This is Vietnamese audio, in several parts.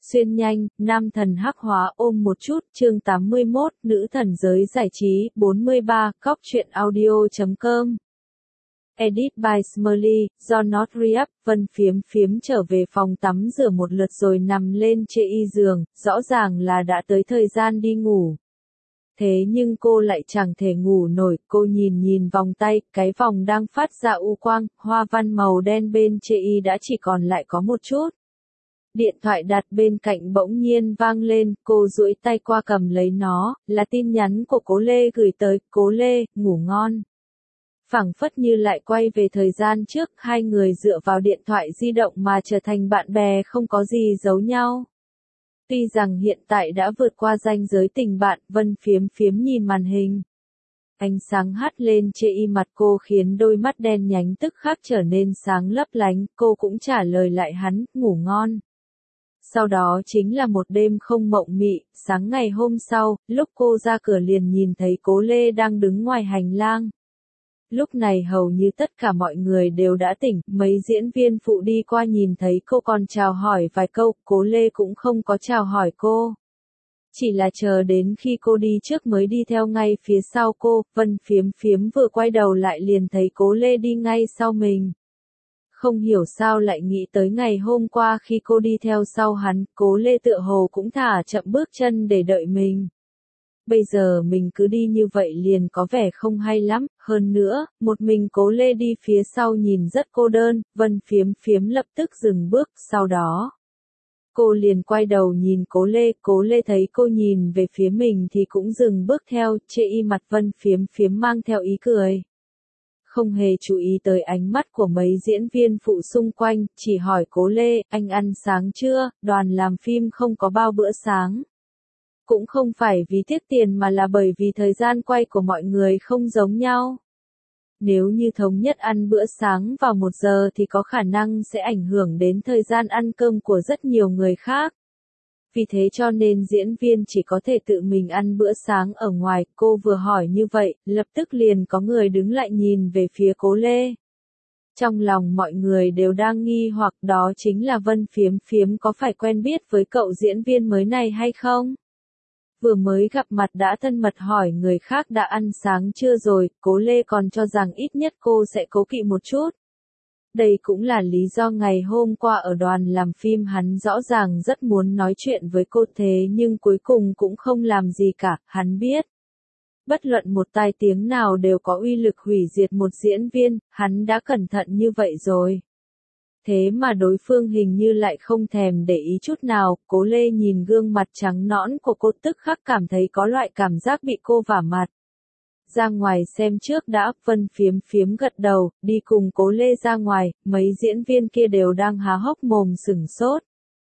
Xuyên nhanh, nam thần hắc hóa ôm một chút, chương 81, nữ thần giới giải trí, 43, góc truyện audio.com. Edit by Smiley, do Not Re-up, Vân phiếm trở về phòng tắm rửa một lượt rồi nằm lên chê y giường, rõ ràng là đã tới thời gian đi ngủ. Thế nhưng cô lại chẳng thể ngủ nổi, cô nhìn vòng tay, cái vòng đang phát ra u quang, hoa văn màu đen bên chê y đã chỉ còn lại có một chút. Điện thoại đặt bên cạnh bỗng nhiên vang lên, cô duỗi tay qua cầm lấy nó, là tin nhắn của Cố Lê gửi tới, Cố Lê, ngủ ngon. Phảng phất như lại quay về thời gian trước, hai người dựa vào điện thoại di động mà trở thành bạn bè không có gì giấu nhau. Tuy rằng hiện tại đã vượt qua ranh giới tình bạn, Vân phiếm nhìn màn hình. Ánh sáng hắt lên chê y mặt cô khiến đôi mắt đen nhánh tức khắc trở nên sáng lấp lánh, cô cũng trả lời lại hắn, ngủ ngon. Sau đó chính là một đêm không mộng mị, sáng ngày hôm sau, lúc cô ra cửa liền nhìn thấy Cố Lê đang đứng ngoài hành lang. Lúc này hầu như tất cả mọi người đều đã tỉnh, mấy diễn viên phụ đi qua nhìn thấy cô còn chào hỏi vài câu, Cố Lê cũng không có chào hỏi cô. Chỉ là chờ đến khi cô đi trước mới đi theo ngay phía sau cô, Vân phiếm vừa quay đầu lại liền thấy Cố Lê đi ngay sau mình. Không hiểu sao lại nghĩ tới ngày hôm qua khi cô đi theo sau hắn, Cố Lê tựa hồ cũng thả chậm bước chân để đợi mình. Bây giờ mình cứ đi như vậy liền có vẻ không hay lắm, hơn nữa, một mình Cố Lê đi phía sau nhìn rất cô đơn, Vân phiếm lập tức dừng bước, sau đó. Cô liền quay đầu nhìn Cố Lê thấy cô nhìn về phía mình thì cũng dừng bước theo, chê y mặt Vân phiếm mang theo ý cười. Không hề chú ý tới ánh mắt của mấy diễn viên phụ xung quanh, chỉ hỏi Cố Lê, anh ăn sáng chưa, đoàn làm phim không có bao bữa sáng. Cũng không phải vì tiếc tiền mà là bởi vì thời gian quay của mọi người không giống nhau. Nếu như thống nhất ăn bữa sáng vào 1 giờ thì có khả năng sẽ ảnh hưởng đến thời gian ăn cơm của rất nhiều người khác. Vì thế cho nên diễn viên chỉ có thể tự mình ăn bữa sáng ở ngoài, cô vừa hỏi như vậy, lập tức liền có người đứng lại nhìn về phía Cố Lê. Trong lòng mọi người đều đang nghi hoặc đó chính là Vân phiếm có phải quen biết với cậu diễn viên mới này hay không? Vừa mới gặp mặt đã thân mật hỏi người khác đã ăn sáng chưa rồi, Cố Lê còn cho rằng ít nhất cô sẽ cố kỵ một chút. Đây cũng là lý do ngày hôm qua ở đoàn làm phim hắn rõ ràng rất muốn nói chuyện với cô thế nhưng cuối cùng cũng không làm gì cả, hắn biết. Bất luận một tai tiếng nào đều có uy lực hủy diệt một diễn viên, hắn đã cẩn thận như vậy rồi. Thế mà đối phương hình như lại không thèm để ý chút nào, Cố Lê nhìn gương mặt trắng nõn của cô tức khắc cảm thấy có loại cảm giác bị cô vả mặt. Ra ngoài xem trước đã, Vân phiếm gật đầu, đi cùng Cố Lê ra ngoài, mấy diễn viên kia đều đang há hốc mồm sửng sốt.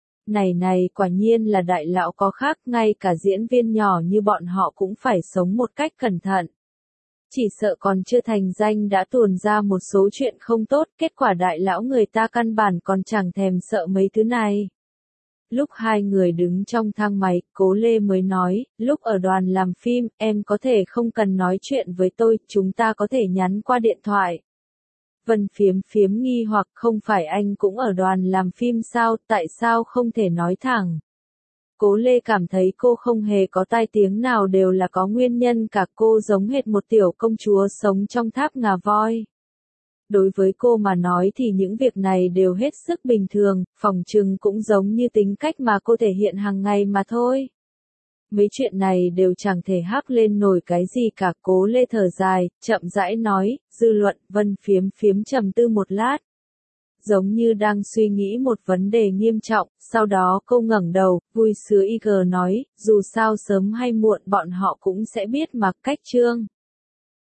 Này, quả nhiên là đại lão có khác, ngay cả diễn viên nhỏ như bọn họ cũng phải sống một cách cẩn thận. Chỉ sợ còn chưa thành danh đã tuồn ra một số chuyện không tốt, kết quả đại lão người ta căn bản còn chẳng thèm sợ mấy thứ này. Lúc hai người đứng trong thang máy, Cố Lê mới nói, lúc ở đoàn làm phim, em có thể không cần nói chuyện với tôi, chúng ta có thể nhắn qua điện thoại. Vân phiếm nghi hoặc không phải anh cũng ở đoàn làm phim sao, tại sao không thể nói thẳng. Cố Lê cảm thấy cô không hề có tai tiếng nào đều là có nguyên nhân cả, cô giống hệt một tiểu công chúa sống trong tháp ngà voi. Đối với cô mà nói thì những việc này đều hết sức bình thường, phỏng chừng cũng giống như tính cách mà cô thể hiện hàng ngày mà thôi. Mấy chuyện này đều chẳng thể hắc lên nổi cái gì cả, Cố Lê thở dài, chậm rãi nói, dư luận. Vân phiếm trầm tư một lát. Giống như đang suy nghĩ một vấn đề nghiêm trọng, sau đó cô ngẩng đầu, vui sướng nói, dù sao sớm hay muộn bọn họ cũng sẽ biết mà, cách chương.